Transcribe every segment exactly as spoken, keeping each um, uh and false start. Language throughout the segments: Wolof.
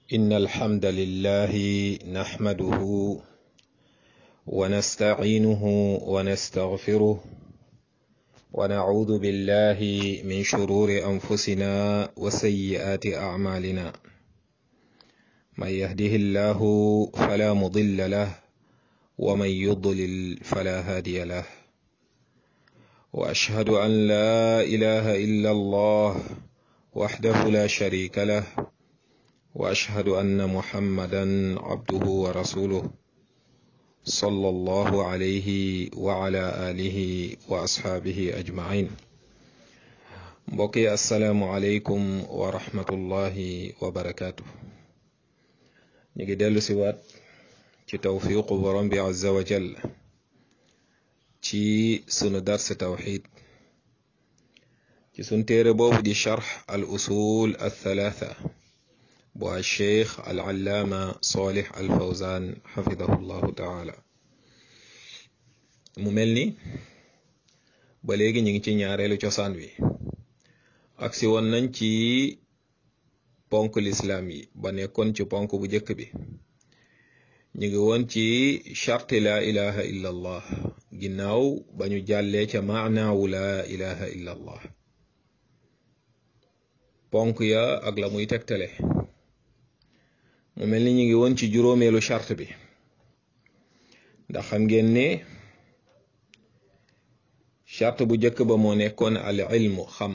إن الحمد لله نحمده ونستعينه ونستغفره ونعوذ بالله من شرور أنفسنا وسيئات أعمالنا من يهده الله فلا مضل له ومن يضلل فلا هادي له وأشهد أن لا إله إلا الله وحده لا شريك له وأشهد أن محمدا عبده ورسوله صلى الله عليه وعلى آله وأصحابه أجمعين بقي السلام عليكم ورحمة الله وبركاته نيجي ديلو سيوات ci tawfiqu borom bi azza wa jall ci sunu dars tawhid ci sun téere boobu di sharh al usul al thalatha bu al sheikh al allama salih al fawzan xafidahu llahu taala mu mel ni ba léegi ñu ngi ci ñaareelu cosaan wi ak si woon nañ ci ponk lislaam yi ba nekkoon ci ponk bu jëkk bi ñu ngi woon ci charte la ilaha illa allah ginnaaw ba ñu jàllee ca maanaawu la ilaha illa allah ponk ya ak la muy tegtale mu mel ni ñu ngi woon ci juróomeelu charte bi ndax xam ngeen ne charte bu njëkk ba moo nekkoon al ilmu xam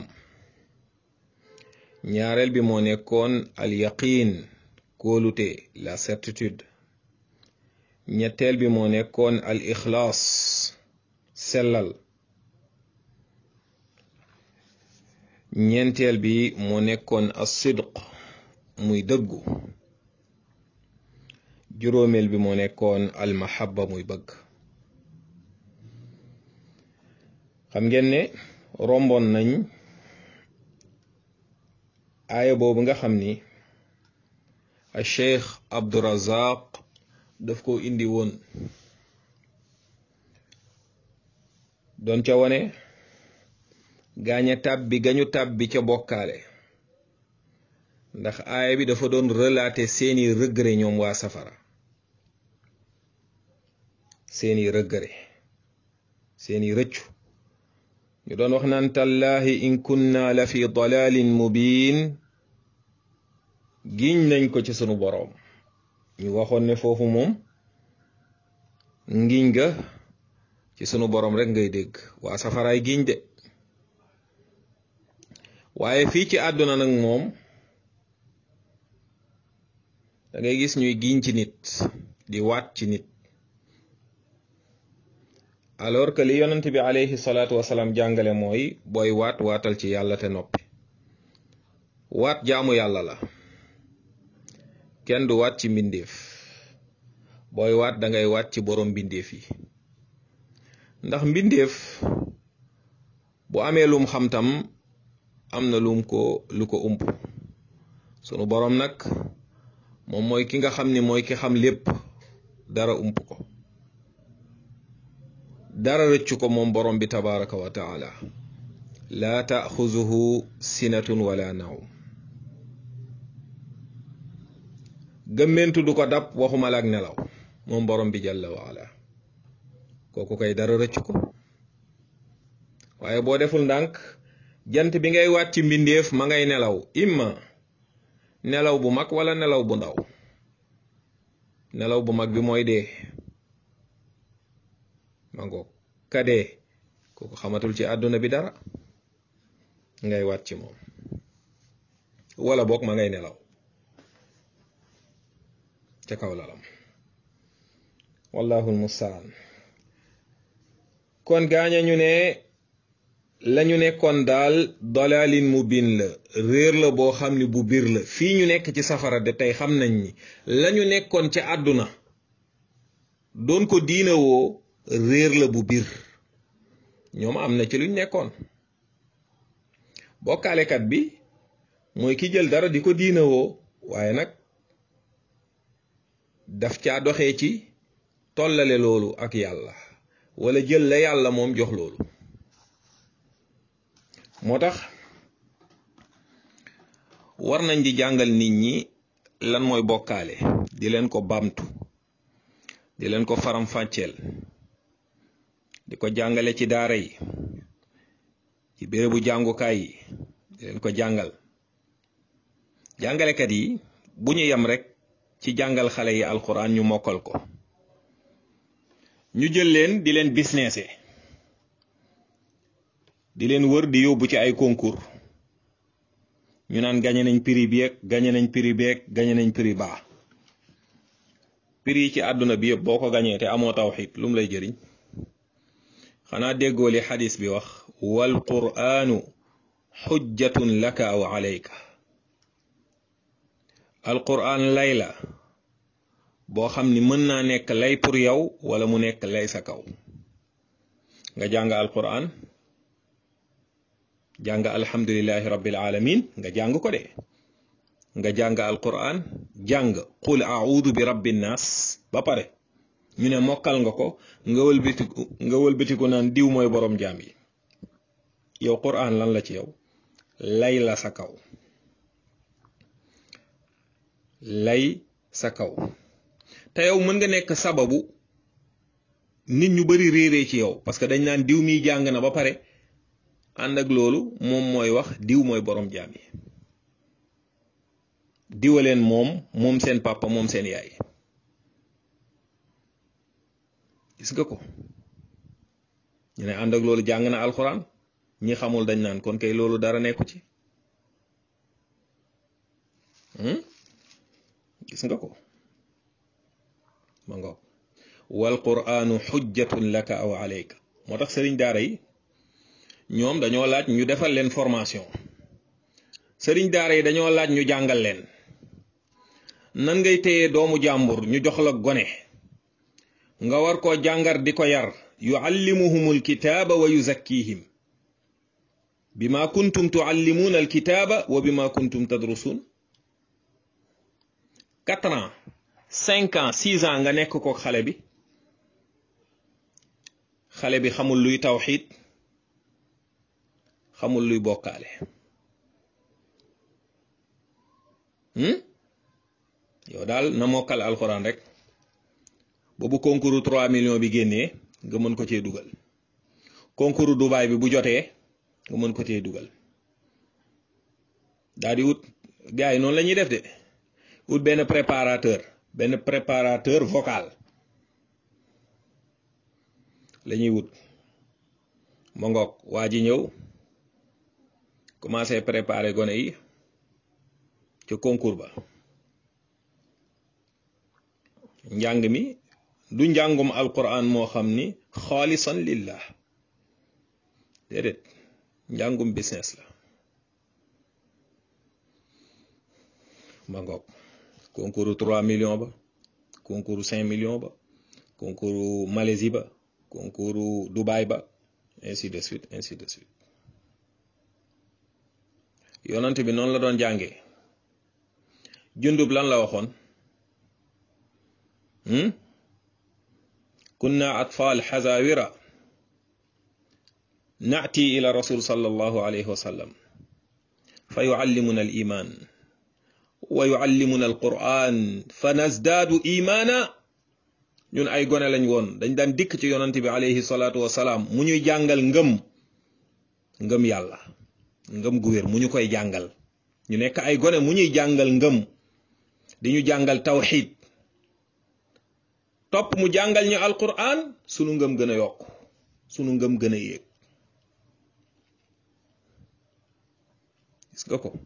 ñaareel bi moo nekkoon al yaqin kóolute la certitude ñetteel bi moo nekkoon al ixlaas sellal ñeenteel bi moo nekkoon as sidq muy dëggu juróomeel bi moo nekkoon al mahabba muy bëgg xam ngeen ne romboon nañ aaya boobu nga xam ni al cheikh Abdurazaq daf ko indi woon doon ca wone gaaña tàbbi gañu tàbbi ca bokkaale ndax aaya bi dafa doon relater seeni regret ñoom waa safara seeni regret seeni rëccu ñu doon wax naan tallahi in kunna la fi dalalin mubin giñ nañ ko ci sunu boroom ñu waxoon ne foofu moom ngiñ ga ci sunu boroom rek ngay dégg waa safaraay giñ de waaye fii ci àdduna nag moom da ngay gis ñuy giñ ci nit di waat ci nit alors que li yonent bi alayhi salaatu wasalaam jàngale mooy booy waat waatal ci yàlla te noppi waat jaamu yàlla la kenn du waat ci mbindeef booy waat da ngay waat ci borom mbindeef yi ndax mbindeef bu amee lum xam tam am na lum ko lu ko ump sunu borom nag moom mooy ki nga xam ni mooy ki xam lépp dara ump ko dara rëccu ko moom borom bi tabaraka wa taala laa taaxuzuhu sinatun wala nawm gëmmentu du ko dab waxuma la ak nelaw moom borom bi jalla wa ala kooku kay dara rëcc ko waaye boo deful ndànk jant bi ngay waat ci mbindeef ma ngay nelaw imma nelaw bu mag wala nelaw bu ndaw nelaw bu mag bi mooy dee ma ngoog ka dee kooku xamatul ci àdduna bi dara ngay waat ci moom wala boog ma ngay nelaw ca kaw lalam wallahu almustaan kon gaaña ñu ne lañu nekkoon daal dalalin mubin la réer la boo xam ni bu biir la fii ñu nekk ci safara de tey xam nañ ni lañu nekkoon ca àdduna doon ko diina woo réer la bu biir ñoom am na ci luñ nekkoon bokkaalekat bi mooy ki jël dara di ko diina woo waaye nag daf caa doxee ci tollale loolu ak yàlla wala jël la yàlla moom jox loolu moo tax war nañ di jàngal nit ñi lan mooy bokkaale di leen ko bamtu di leen ko faram-fàcceel di ko jàngale ci daara yi ci bérébu jàngukaay yi di leen ko jàngal jàngalekat yi bu ñu yem rek ci jàngal xale yi alquran ñu mokkal ko ñu jël leen di leen businessé di leen wër di yóbbu ci ay concours ñu naan gañe nañ prix bi ak gañe nañ prix bi ak gañe nañ prix baa prix yi ci àdduna bi yëpp boo ko gañee te amoo tawxid lu mu lay jëriñ xanaa déggoo li xadis bi wax wal qur'anu xujjatun laka aw alayka alquran lay la boo xam ni mën naa nekk lay pour yow wala mu nekk lay sa kaw nga jàng alquran jàng alhamdulillahi rabbil alamin nga jàng ko de nga jàng alquran jàng qul a'udhu bi rabbin nas ba pare ñu ne mokkal nga ko nga wëlbatiku nga wëlbatiku naan diw mooy borom jaam yi yow quran lan la ci yow lay la sa kaw lay sa kaw te yow mën nga nekk sababu nit ñu bari réeree ci yow parce que dañ naan diw mi jàng na ba pare ànd ak loolu moom mooy wax diw mooy borom jaam yi diwaleen moom moom seen papa moom seen yaay gis nga ko ñu ne ànd ak loolu jàng na alxuraan ñi xamul dañ naan kon kay loolu dara nekku ci gis nga ko ma ngoog wal qur'anu xujjatun laka aw alayka moo tax sëriñ daara yi ñoom dañoo laaj ñu defal leen formation sëriñ daara yi dañoo laaj ñu jàngal leen nan ngay téye doomu jàmbur ñu jox la gone nga war koo jàngar di ko yar yuallimuhumul kitaaba wa yuzakkihim bima kuntum tuallimuuna alkitaaba wa bima kuntum tadrusun quatre ans cinq ans six ans nga nekk ko xale bi xale bi xamul luy tawxiid xamul luy bokkaale yow daal na mokkal alxuraan rek boobu concours trois millions bi génnee nga mën ko cee dugal concours Dubaï bi bu jotee nga mën ko cee dugal daal di wut gars yi noonu la ñuy def de wut benn préparateur benn préparateur vocal la ñuy wut ma ngoog waa ji ñëw commencé préparer gone yi ca concours ba njàng mi du njàngum alquran moo xam ni xaalisan lillah déedéet njàngum business la ma ngoog concours trois millions ba concours cinq millions ba concours Malaisie ba concours Dubaï ba ainsi de suite ainsi de suite yonent bi noonu la doon jàngee jundub lan la waxoon kunna atfal xazawira naati ila rasul sallallahu alayhi wa sallam fa yuallimuna al iman wa yuallimuna al quran fa nazdaadu imana ñun ay gone lañ woon dañ daan dikk ci yonent bi alayhi salaatu wasalaam mu ñuy jàngal ngëm ngëm yàlla ngëm gu wér mu ñu koy jàngal ñu nekk ay gone mu ñuy jàngal ngëm di ñu jàngal tawxid topp mu jàngal ñu alquran sunu ngëm gën a yokk sunu ngëm gën a yéeg gis nga ko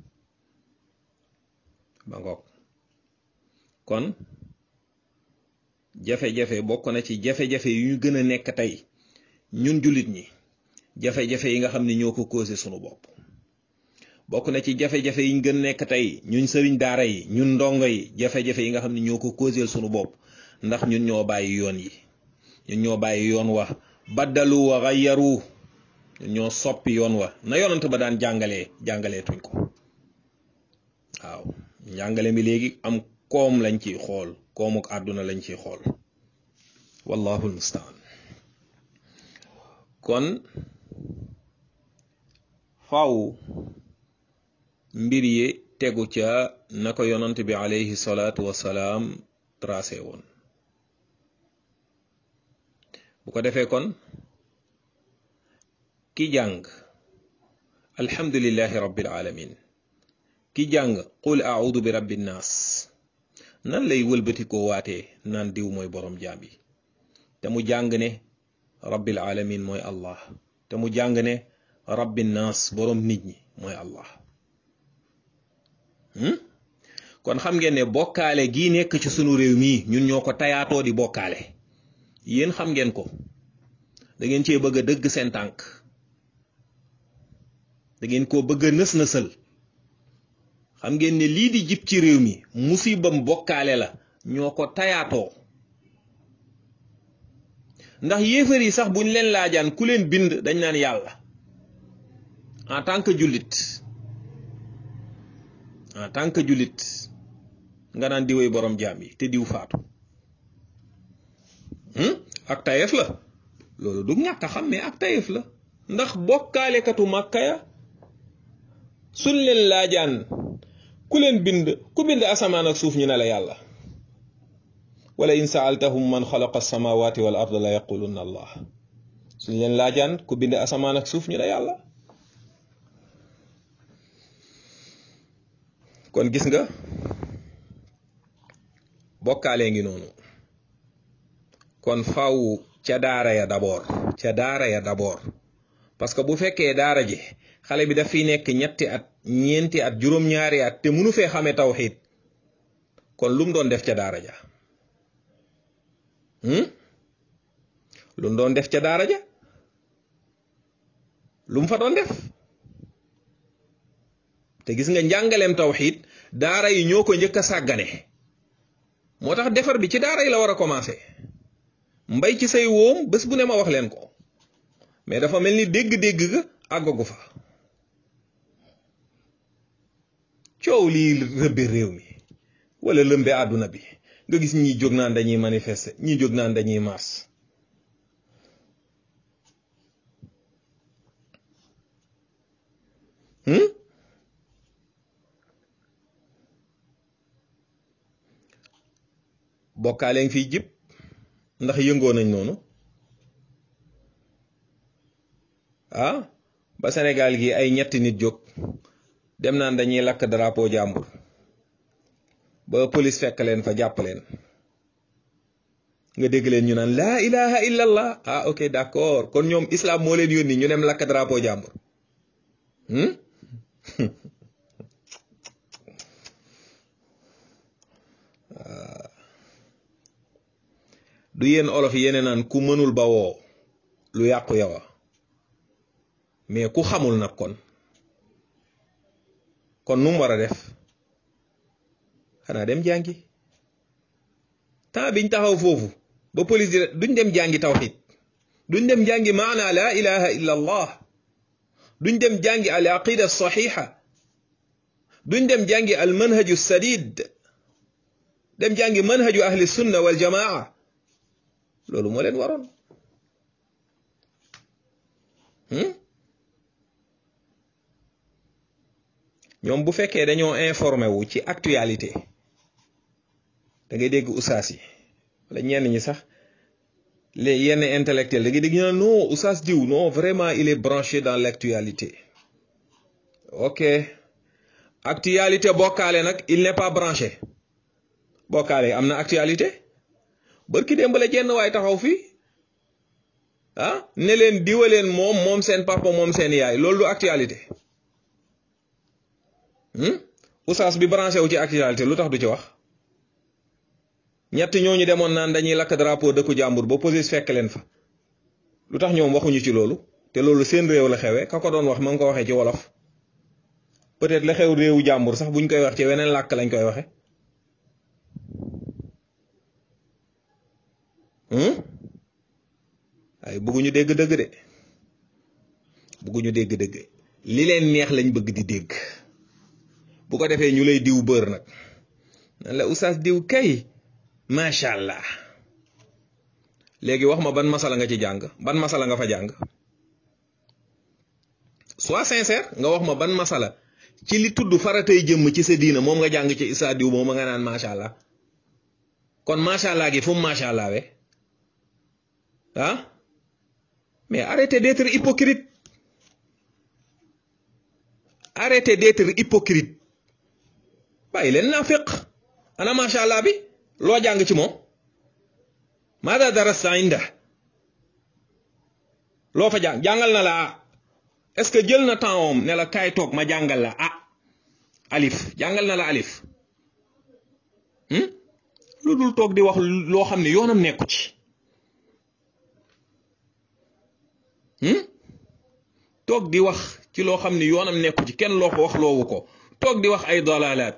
ba ngoog kon jafe-jafe bokk na ci jafe-jafe yu ñu gën a nekk tey ñun jullit ñi jafe-jafe yi nga xam ne ñoo ko causé sunu bopp bokk na ci jafe-jafe yi ñu gën a nekk tey ñun sëriñ daara yi ñun ndongo yi jafe-jafe yi nga xam ne ñoo ko causé sunu bopp ndax ñun ñoo bàyyi yoon yi ñun ñoo bàyyi yoon wa baddalu wa ghayyaru ñun ñoo soppi yoon wa na yonent ba daan jàngalee jàngalee tuñ ko waaw njàngale mi léegi am koom lañ ciy xool koomuk àdduna lañ ciy xool wallahu almustaan kon faw mbir yi tegu ca na ko yonant bi alayhi salaatu wasalaam tracé woon. bu ko defee kon ki jàng alhamdulillahi rabbil alamin, ki jàng qul a'udhu bi rabbin nas, nan lay wëlbati koo waatee naan diw mooy borom jaam yi, te mu jàng ne rabbil alamin mooy allah, te mu jàng ne rabbin nas borom nit ñi mooy allah. hmm? kon xam ngeen ne bokkaale gii nekk ci sunu réew mii ñun ñoo ko tayaatoo di bokkaale. yéen xam ngeen ko, da ngeen cee bëgg a dëgg seen tànk, da ngeen koo bëgg a nës nësal. xam ngeen ne lii di jib ci réew mi musibam bokkaale la, ñoo ko tayaatoo. ndax yéefar yi sax buñ leen laajaan ku leen bind dañ naan yàlla, en tant que jullit en tant que jullit nga naan diwee borom jaam yi te diw faatu. ak tayef la loolu du ñàkk a xam, mais ak tayef la. ndax bokkaalekatu màkka ya suñ leen laajaan ku leen bind, ku bind asamaan ak suuf ñu ne la yàlla. wala in saaltahum man xalaqa alsamawati wal arda la yaqulunna allah. suñ leen laajaan ku bind asamaan ak suuf ñu ne yàlla. kon gis nga bokkaalee ngi noonu. kon faw ca daara ya d'abord, ca daara ya d'abord, parce que bu fekkee daara ji xale bi daf fiy nekk ñetti at ñeenti at juróom-ñaari at te mënu fee xamee tawxiid, kon lu mu doon def ca daara ja lu mu doon def ca daara ja lu mu fa doon def. te gis nga njàngaleem tawxiid daara yi ñoo ko njëkk a sàggane. moo tax defar bi ci daara yi la war a commencé. mbay ci say woom bés bu ne ma wax leen ko, mais dafa mel ni dégg-dégg ga àggagu fa. coow lii rëbbe réew mi wala lëmbe àdduna bi nga gis ñi jóg naan dañuy manifester, ñi jóg naan dañuy mars. hmm? bokkaale ngi fiy jib ndax yëngoo nañ noonu. ah ba Sénégal gi ay ñetti nit jóg dem naan dañuy lakk drapeau jàmbur ba police fekk leen fa jàpp leen, nga dégg leen ñu naan laa ilaha illa allah. ah ok d'accord, kon ñoom islam moo leen yónni ñu dem lakk drapeau jàmbur. hmm? du yéen olof yéene naan ku mënul ba woo lu yàqu yawa, mais ku xamul nag kon kon nu mu war a def? xanaa dem jàngi. temps biñ taxaw foofu ba police di duñ dem jàngi tawhid, duñ dem jàngi maana la ilaha illa allah, duñ dem jàngi al aqida saxixa, duñ dem jàngi al manhaju sadid, dem jàngi manhaju ahli sunna wal jamaa. loolu moo leen waroon. ñoom bu fekkee dañoo informé wu ci actualité, da ngay dégg usaas yi wala ñenn ñi sax les yenn intellectuels da ngay dégg ñu naan non usaas diw non vraiment il est branché dans l'actualité. ok, actualité bokkaale nag il n'est pas branché. bokkaale am na actualité. barki démb la jenn waay taxaw fii ah ne leen diwaleen moom moom seen papa moom seen yaay, loolu du actualité. usaas bi branché wu ci actualité lu tax du ci wax? ñett ñooñu demoon naan dañuy lakk drapeau dëkku jàmbur ba police fekk leen fa, lu tax ñoom waxuñu ci loolu? te loolu seen réew la xewe, ka ko doon wax ma ngi ko waxee ci wolof. peut-être la xew réewu jàmbur sax buñ koy wax ci weneen làkk lañ koy waxe. ay bëgguñu dégg dëgg de, bëgguñu dégg dëgg, li leen neex lañ bëgg di dégg. bu ko defee ñu lay diw bër nag nan la oustaz diw kay macha allah. léegi wax ma ban masala nga ci jàng, ban masala nga fa jàng? sois sincère nga wax ma ban masala ci li tudd faratay jëmm ci sa diina moom nga jàng ci isaa diw moom nga naan macha allah kon macha allah gi fu mu macha allah we ah mais arrêtez d'être hypocrite arrêtez d'être hypocrite bàyyi leen naa féq ana macha allah bi loo jàng ci moom maada darasta inda loo fa jàng jàngal na la ah est-ce que jël na temps om ne la kaay toog ma jàngal la ah alif jàngal na la alif lu dul toog di wax loo xam ne yoonam nekku ci toog di wax ci loo xam ne yoonam nekku ci kenn loo ko wax loowu ko toog di wax ay dalaalaat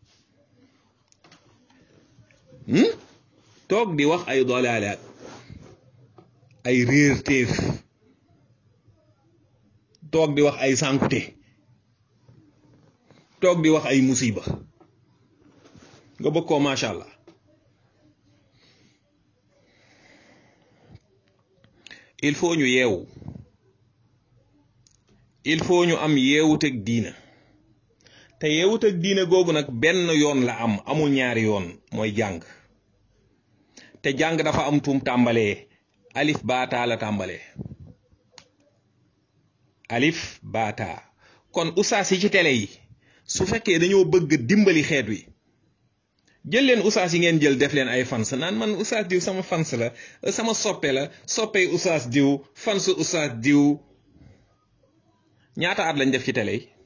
toog di wax ay dalaalaat ay réer téef toog di wax ay sànkute toog di wax ay musiba nga bëgg koo macha allah il faut ñu yeewu il faut ñu am yeewuteg diina te yeewuteg diina googu nag benn yoon la am amul ñaari yoon mooy jàng te jàng dafa am tum tàmbalee alif baataa la tàmbalee alif baataa kon usaas yi ci télé yi su fekkee dañoo bëgg dimbali xeet wi jël leen usaas yi ngeen jël def leen ay fans naan man usaas diw sama fans la sama soppe la soppey usaas diw fans usaas diw ñaata at lañ def ci télé yi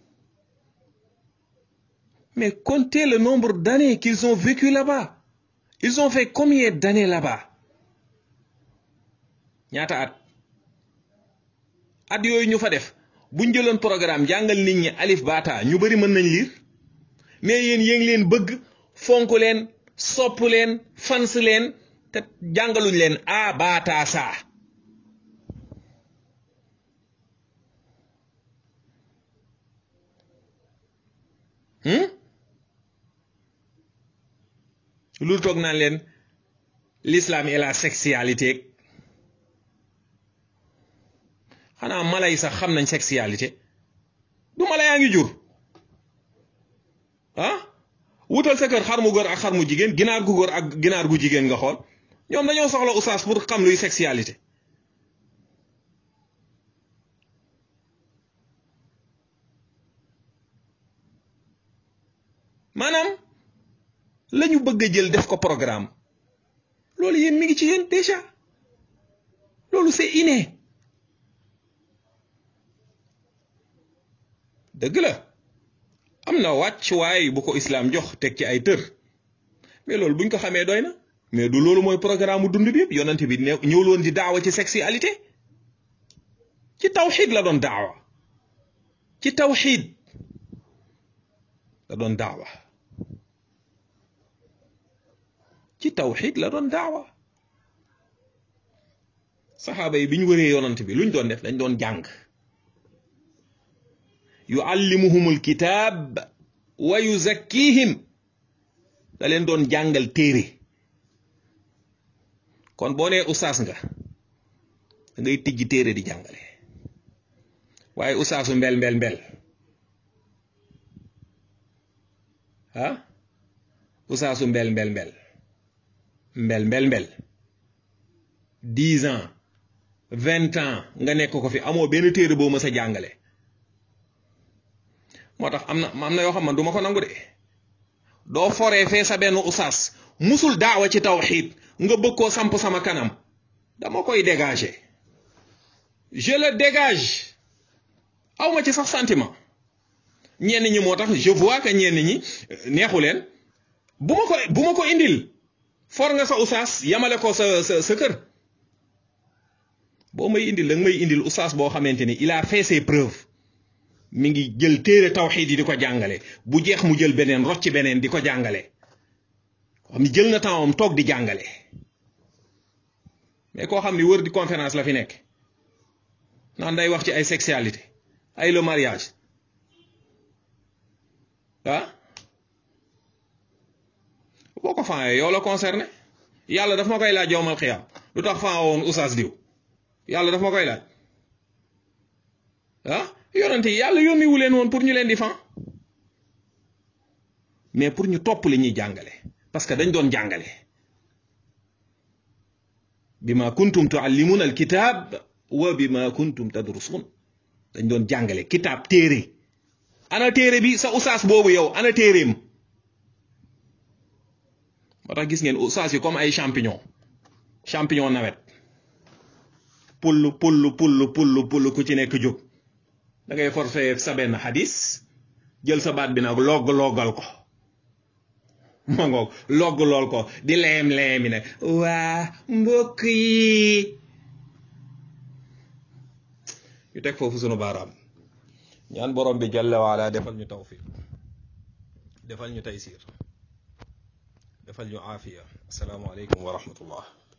mais comptez le nombre d'années qu'ils ont vécu là-bas ils ont fait combien d'années là-bas ñaata at at yooyu ñu fa def buñ jëloon programme jàngal nit ñi alif bata ñu bari mën nañ lire mais yéen yéen leen bëgg fonk leen sopp leen fans leen te jàngaluñ leen a bata sa hmm lu toog naan leen l'islam et la sexualité xanaa mala yi sax xam nañ sexualité du mala yaa ngi jur ah wutal sa kër xar mu góor ak xar mu jigéen ginaar gu góor ak ginaar gu jigéen nga xool ñoom dañoo soxla oustaz pour xam luy sexualité maanaam lañu bëgg a jël def ko programme loolu yéen mi ngi ci yéen déjà loolu c'est inné dëgg la am na wàccuwaay bu ko islam jox teg ci ay tër mais loolu buñ ko xamee doy na mais du loolu mooy programme mu dund bi yëpp yonent bi ñëwul woon di daawa ci sexualité ci tawxiid la doon daawa ci tawxiid la doon daawa ci tawxiid la doon daawa saxaaba yi bi ñu wëree yonent bi luñ doon def dañ doon jàng yuallimuhumul kitaab wa yuzakkihim da leen doon jàngal téere kon boo nee ustaas nga da ngay tijji téere di jàngale waaye ustaasu mbel mbel mbel ah ustaasu mbel mbel mbel mbel mbel mbel dix ans vingt ans nga nekk ko fi amoo benn téere boo mës a jàngale moo tax am na am na yoo xam man du ma ko nangu de doo foree fee sa benn usaas musul daawa ci tawxiid nga bëgg koo samp sama kanam dama koy dégager je le dégage aw ma ci sax sentiment ñenn ñi moo tax je vois que ñenn ñi neexu leen bu ma ko bu ma ko indil for nga sa usaas yamale ko sa sa sa kër boo may indil da nga may indil usaas boo xamante ni il a fait ses preuves mi ngi jël téere tawxiid yi di ko jàngale bu jeex mu jël beneen rocc ci beneen di ko jàngale xam ni jël na temps am toog di jàngale mais koo xam ni wër di conférence la fi nekk naan day wax ci ay sexualité ay le mariage ah boo ko faa yow la concerné yàlla daf ma koy laaj yowmal xiyaam lu tax faa woon oustaz diw yàlla daf ma koy laaj ah yonent yi yàlla yónniwu leen woon pour ñu leen di fan mais pour ñu topp li ñuy jàngale parce que dañ doon jàngale bima kuntum tuallimuna alkitab wa bima kuntum tadrusun dañ doon jàngale kitaab téere ana téere bi sa usaas boobu yow ana téereem moo tax gis ngeen usaas yi comme ay champignon champignon nawet pull pull pull pull pull ku ci nekk jóg da ngay forcé sa benn xadis jël sa baat bi nag logg loggal ko ma ngoog logg lool ko di leem leemi nag waa mbokk yi ñu teg foofu sunu baaraam ñaan borom bi jalla waala defal ñu tawfiq defal ñu taysir defal ñu aafiya assalaamu aleykum wa rahmatullah